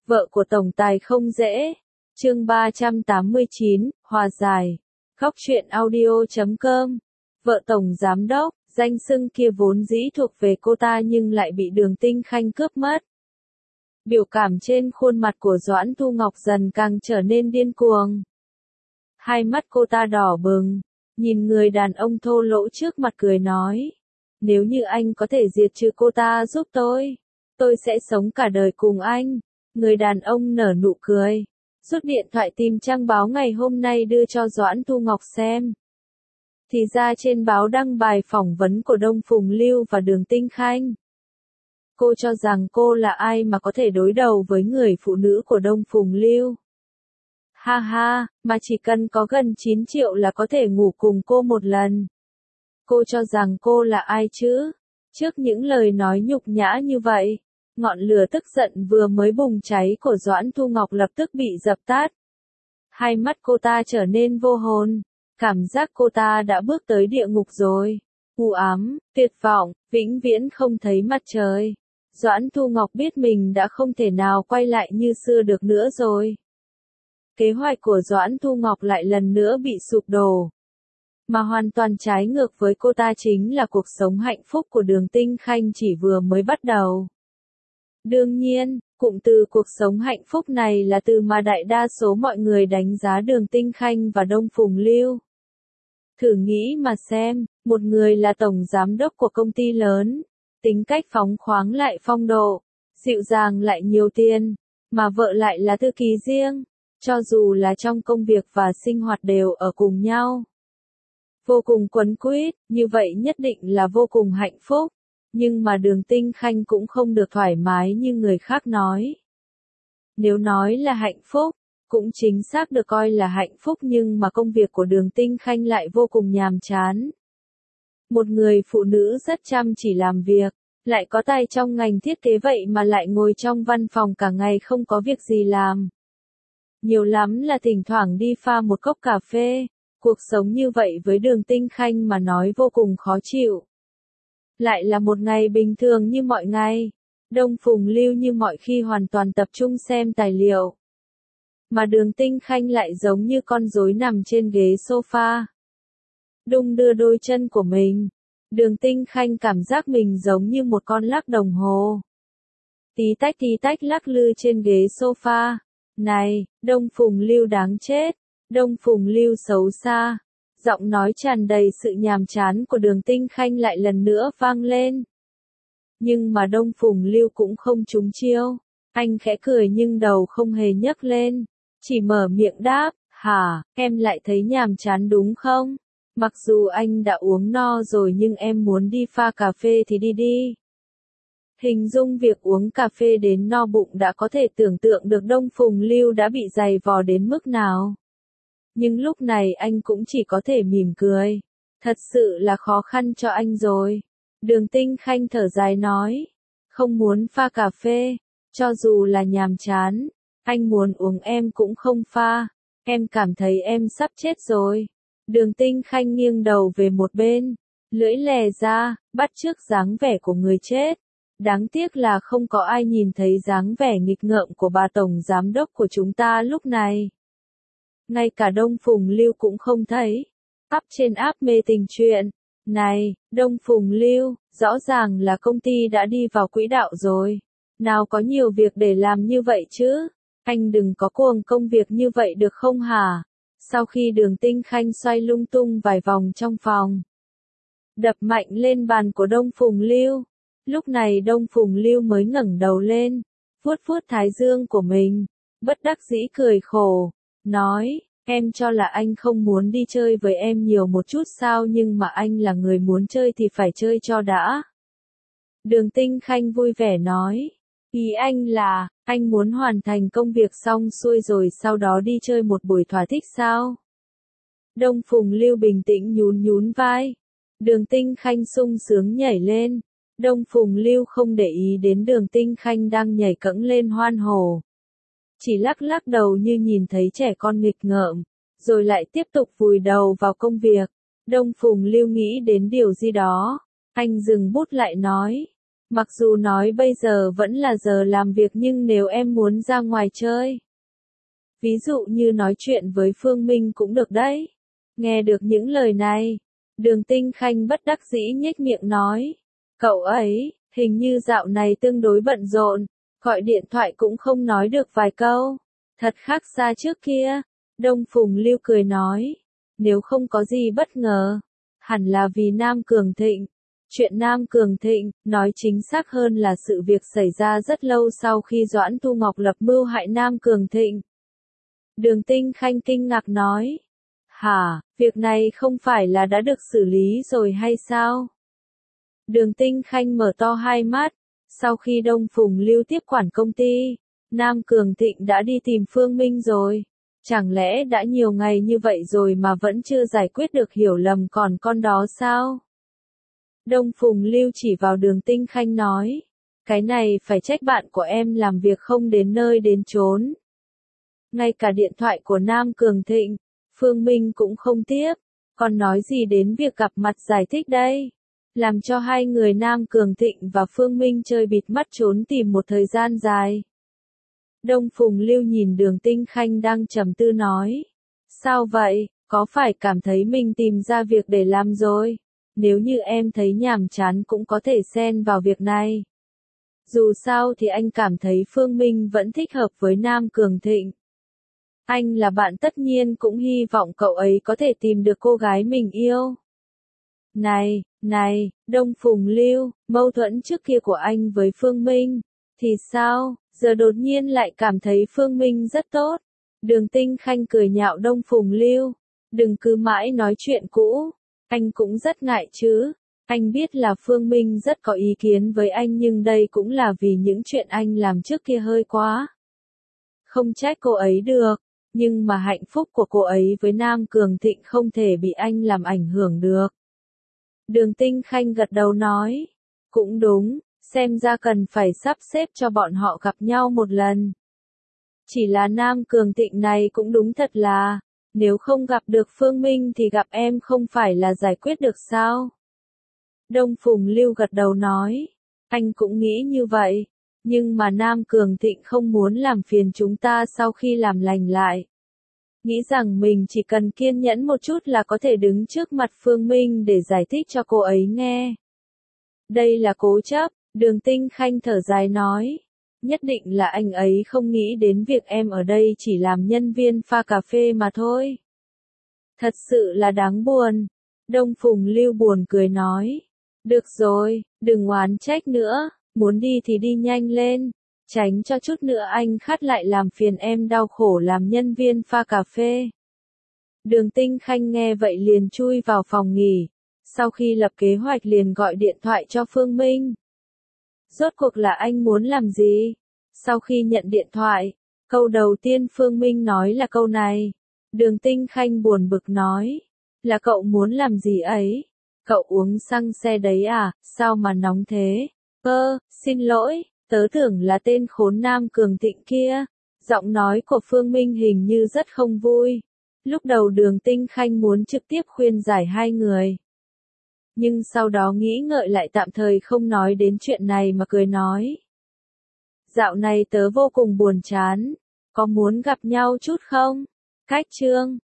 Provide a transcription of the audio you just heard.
Vợ của tổng tài không dễ. Chương 389, hòa giải. Góc truyện audio.com. Vợ tổng giám đốc, danh xưng kia vốn dĩ thuộc về cô ta nhưng lại bị Đường Tinh Khanh cướp mất. Biểu cảm trên khuôn mặt của Doãn Thu Ngọc dần càng trở nên điên cuồng. Hai mắt cô ta đỏ bừng, nhìn người đàn ông thô lỗ trước mặt cười nói. Nếu như anh có thể diệt trừ cô ta giúp tôi sẽ sống cả đời cùng anh. Người đàn ông nở nụ cười, rút điện thoại tìm trang báo ngày hôm nay đưa cho Doãn Thu Ngọc xem. Thì ra trên báo đăng bài phỏng vấn của Đông Phùng Lưu và Đường Tinh Khanh. Cô cho rằng cô là ai mà có thể đối đầu với người phụ nữ của Đông Phùng Lưu. Ha ha, mà chỉ cần có gần 9 triệu là có thể ngủ cùng cô một lần. Cô cho rằng cô là ai chứ? Trước những lời nói nhục nhã như vậy, ngọn lửa tức giận vừa mới bùng cháy của Doãn Thu Ngọc lập tức bị dập tắt. Hai mắt cô ta trở nên vô hồn, cảm giác cô ta đã bước tới địa ngục rồi. U ám, tuyệt vọng, vĩnh viễn không thấy mặt trời. Doãn Thu Ngọc biết mình đã không thể nào quay lại như xưa được nữa rồi. Kế hoạch của Doãn Thu Ngọc lại lần nữa bị sụp đổ. Mà hoàn toàn trái ngược với cô ta chính là cuộc sống hạnh phúc của Đường Tinh Khanh chỉ vừa mới bắt đầu. Đương nhiên, cụm từ cuộc sống hạnh phúc này là từ mà đại đa số mọi người đánh giá Đường Tinh Khanh và Đông Phùng Lưu. Thử nghĩ mà xem, một người là tổng giám đốc của công ty lớn, tính cách phóng khoáng lại phong độ, dịu dàng lại nhiều tiền, mà vợ lại là thư ký riêng, cho dù là trong công việc và sinh hoạt đều ở cùng nhau. Vô cùng quấn quýt, như vậy nhất định là vô cùng hạnh phúc. Nhưng mà Đường Tinh Khanh cũng không được thoải mái như người khác nói. Nếu nói là hạnh phúc, cũng chính xác được coi là hạnh phúc nhưng mà công việc của Đường Tinh Khanh lại vô cùng nhàm chán. Một người phụ nữ rất chăm chỉ làm việc, lại có tay trong ngành thiết kế vậy mà lại ngồi trong văn phòng cả ngày không có việc gì làm. Nhiều lắm là thỉnh thoảng đi pha một cốc cà phê, cuộc sống như vậy với Đường Tinh Khanh mà nói vô cùng khó chịu. Lại là một ngày bình thường như mọi ngày, Đông Phùng Lưu như mọi khi hoàn toàn tập trung xem tài liệu. Mà Đường Tinh Khanh lại giống như con rối nằm trên ghế sofa. Đung đưa đôi chân của mình, Đường Tinh Khanh cảm giác mình giống như một con lắc đồng hồ. Tí tách lắc lư trên ghế sofa. Này, Đông Phùng Lưu đáng chết, Đông Phùng Lưu xấu xa. Giọng nói tràn đầy sự nhàm chán của Đường Tinh Khanh lại lần nữa vang lên. Nhưng mà Đông Phùng Lưu cũng không trúng chiêu. Anh khẽ cười nhưng đầu không hề nhấc lên. Chỉ mở miệng đáp, hả, em lại thấy nhàm chán đúng không? Mặc dù anh đã uống no rồi nhưng em muốn đi pha cà phê thì đi đi. Hình dung việc uống cà phê đến no bụng đã có thể tưởng tượng được Đông Phùng Lưu đã bị dày vò đến mức nào. Nhưng lúc này anh cũng chỉ có thể mỉm cười. Thật sự là khó khăn cho anh rồi. Đường Tinh Khanh thở dài nói. Không muốn pha cà phê. Cho dù là nhàm chán. Anh muốn uống em cũng không pha. Em cảm thấy em sắp chết rồi. Đường Tinh Khanh nghiêng đầu về một bên. Lưỡi lè ra, bắt chước dáng vẻ của người chết. Đáng tiếc là không có ai nhìn thấy dáng vẻ nghịch ngợm của bà tổng giám đốc của chúng ta lúc này. Ngay cả Đông Phùng Lưu cũng không thấy. Up trên app mê tình truyện. Này, Đông Phùng Lưu, rõ ràng là công ty đã đi vào quỹ đạo rồi. Nào có nhiều việc để làm như vậy chứ. Anh đừng có cuồng công việc như vậy được không hả? Sau khi Đường Tinh Khanh xoay lung tung vài vòng trong phòng, đập mạnh lên bàn của Đông Phùng Lưu. Lúc này Đông Phùng Lưu mới ngẩng đầu lên, vuốt vuốt thái dương của mình, bất đắc dĩ cười khổ, nói, em cho là anh không muốn đi chơi với em nhiều một chút sao nhưng mà anh là người muốn chơi thì phải chơi cho đã. Đường Tinh Khanh vui vẻ nói, ý anh là, anh muốn hoàn thành công việc xong xuôi rồi sau đó đi chơi một buổi thỏa thích sao? Đông Phùng Lưu bình tĩnh nhún nhún vai. Đường Tinh Khanh sung sướng nhảy lên. Đông Phùng Lưu không để ý đến Đường Tinh Khanh đang nhảy cẫng lên hoan hô. Chỉ lắc lắc đầu như nhìn thấy trẻ con nghịch ngợm, rồi lại tiếp tục vùi đầu vào công việc. Đông Phùng Lưu nghĩ đến điều gì đó. Anh dừng bút lại nói. Mặc dù nói bây giờ vẫn là giờ làm việc nhưng nếu em muốn ra ngoài chơi. Ví dụ như nói chuyện với Phương Minh cũng được đấy. Nghe được những lời này, Đường Tinh Khanh bất đắc dĩ nhếch miệng nói. Cậu ấy, hình như dạo này tương đối bận rộn, gọi điện thoại cũng không nói được vài câu. Thật khác xa trước kia. Đông Phùng Lưu cười nói. Nếu không có gì bất ngờ, hẳn là vì Nam Cường Thịnh. Chuyện Nam Cường Thịnh, nói chính xác hơn là sự việc xảy ra rất lâu sau khi Doãn Thu Ngọc lập mưu hại Nam Cường Thịnh. Đường Tinh Khanh kinh ngạc nói. Hả, việc này không phải là đã được xử lý rồi hay sao? Đường Tinh Khanh mở to hai mắt. Sau khi Đông Phùng Lưu tiếp quản công ty, Nam Cường Thịnh đã đi tìm Phương Minh rồi. Chẳng lẽ đã nhiều ngày như vậy rồi mà vẫn chưa giải quyết được hiểu lầm còn con đó sao? Đông Phùng Lưu chỉ vào Đường Tinh Khanh nói. Cái này phải trách bạn của em làm việc không đến nơi đến chốn. Ngay cả điện thoại của Nam Cường Thịnh, Phương Minh cũng không tiếp. Còn nói gì đến việc gặp mặt giải thích đây? Làm cho hai người Nam Cường Thịnh và Phương Minh chơi bịt mắt trốn tìm một thời gian dài. Đông Phùng Lưu nhìn Đường Tinh Khanh đang trầm tư nói. Sao vậy, có phải cảm thấy mình tìm ra việc để làm rồi? Nếu như em thấy nhàm chán cũng có thể xen vào việc này. Dù sao thì anh cảm thấy Phương Minh vẫn thích hợp với Nam Cường Thịnh. Anh là bạn tất nhiên cũng hy vọng cậu ấy có thể tìm được cô gái mình yêu. Này, Đông Phùng Lưu, mâu thuẫn trước kia của anh với Phương Minh, thì sao, giờ đột nhiên lại cảm thấy Phương Minh rất tốt. Đường Tinh Khanh cười nhạo Đông Phùng Lưu, đừng cứ mãi nói chuyện cũ, anh cũng rất ngại chứ. Anh biết là Phương Minh rất có ý kiến với anh nhưng đây cũng là vì những chuyện anh làm trước kia hơi quá. Không trách cô ấy được, nhưng mà hạnh phúc của cô ấy với Nam Cường Thịnh không thể bị anh làm ảnh hưởng được. Đường Tinh Khanh gật đầu nói, cũng đúng, xem ra cần phải sắp xếp cho bọn họ gặp nhau một lần. Chỉ là Nam Cường Thịnh này cũng đúng thật là, nếu không gặp được Phương Minh thì gặp em không phải là giải quyết được sao? Đông Phùng Lưu gật đầu nói, anh cũng nghĩ như vậy, nhưng mà Nam Cường Thịnh không muốn làm phiền chúng ta sau khi làm lành lại. Nghĩ rằng mình chỉ cần kiên nhẫn một chút là có thể đứng trước mặt Phương Minh để giải thích cho cô ấy nghe. Đây là cố chấp, Đường Tinh Khanh thở dài nói. Nhất định là anh ấy không nghĩ đến việc em ở đây chỉ làm nhân viên pha cà phê mà thôi. Thật sự là đáng buồn. Đông Phùng Lưu buồn cười nói. Được rồi, đừng oán trách nữa, muốn đi thì đi nhanh lên. Tránh cho chút nữa anh khát lại làm phiền em đau khổ làm nhân viên pha cà phê. Đường Tinh Khanh nghe vậy liền chui vào phòng nghỉ. Sau khi lập kế hoạch liền gọi điện thoại cho Phương Minh. Rốt cuộc là anh muốn làm gì? Sau khi nhận điện thoại, câu đầu tiên Phương Minh nói là câu này. Đường Tinh Khanh buồn bực nói. Là cậu muốn làm gì ấy? Cậu uống xăng xe đấy à? Sao mà nóng thế? Xin lỗi, tớ tưởng là tên khốn Nam Cường Thịnh kia. Giọng nói của Phương Minh hình như rất không vui. Lúc đầu Đường Tinh Khanh muốn trực tiếp khuyên giải hai người. Nhưng sau đó nghĩ ngợi lại tạm thời không nói đến chuyện này mà cười nói. Dạo này tớ vô cùng buồn chán. Có muốn gặp nhau chút không? Cách chương